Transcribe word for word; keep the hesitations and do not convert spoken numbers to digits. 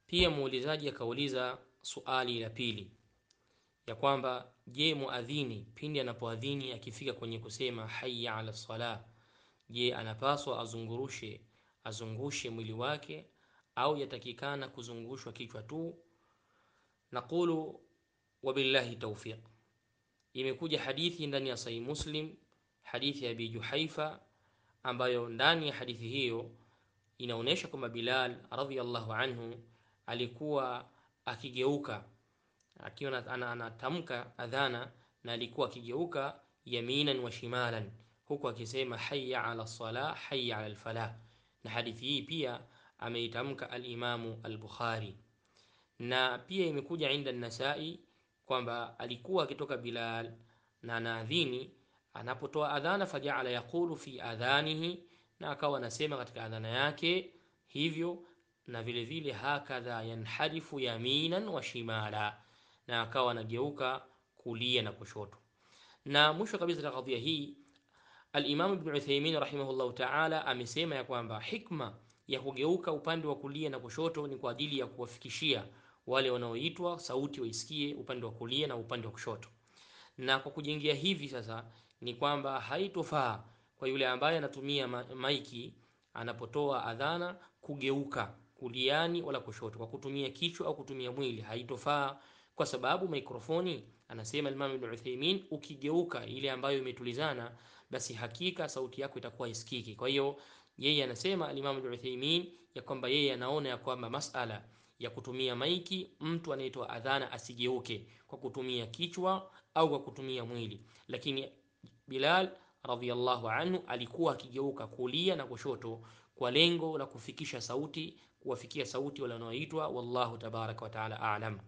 Pia muulizaji akauliza suali la pili ya kwamba je, muadhini pindi anapoadhini akifika kwenye kusema hayya ala sala, je anapaswa azungurushe azungushe mwili wake au yatakikana kuzungushwa kichwa tu? Naqulu wabillahi tawfiq. Imekuja hadithi ndani ya Sahih Muslim, hadithi ya Abi Juhaifa, ambayo ndani ya hadithi hiyo inaonesha kwamba Bilal radhiyallahu anhu alikuwa akigeuka akiwa anatamka adhana, na alikuwa akigeuka yaminan wa shimalan, huku akisema hayya ala salah hayya ala alfalah. Na hadithi hii pia ameitamka al-Imamu al-Bukhari, na pia imekuja inda an-Nasa'i kwamba alikuwa akitoka Bilal na anaadhini, anapotoa adhana faja'ala yaqulu fi adhanihi, na akawa anasema katika adhana yake hivyo, na vile vile hakadha yanharifu yaminan wa shimala, na akawa anageuka kulia na kushoto. Na mwisho kabisa katika kadhia hii al-Imam Ibn Uthaymeen rahimahullahu ta'ala amesema ya kwamba hikma ya kugeuka upande wa kulia na kushoto ni kwa ajili ya kuwafikishia wale wanaoitwa sauti waisikie upande wa kulia na upande wa kushoto. Na kwa kujengea hivi sasa ni kwamba haitofaa kwa yule ambaye anatumia maiki anapotoa adhana kugeuka kuliani wala kushoto kwa kutumia kichwa au kutumia mwili, haitofaa kwa sababu mikrofoni, anasema Imam Ibn Uthaymeen, ukigeuka ile ambayo imetulizana, basi hakika sauti yako itakuwa isikiki. Kwa hiyo yeye anasema Imam Ibn Uthaymeen ya kwamba yeye anaona ya kwamba masala ya kutumia maiki, mtu anaitwa adhana asigeuke kwa kutumia kichwa au kwa kutumia mwili, lakini Bilal radhiyallahu anhu alikuwa akigeuka kulia na kushoto kwa lengo la kufikisha sauti, kuwafikia sauti wale wanaoitwa. Wallahu tabaraka wa taala a'lam.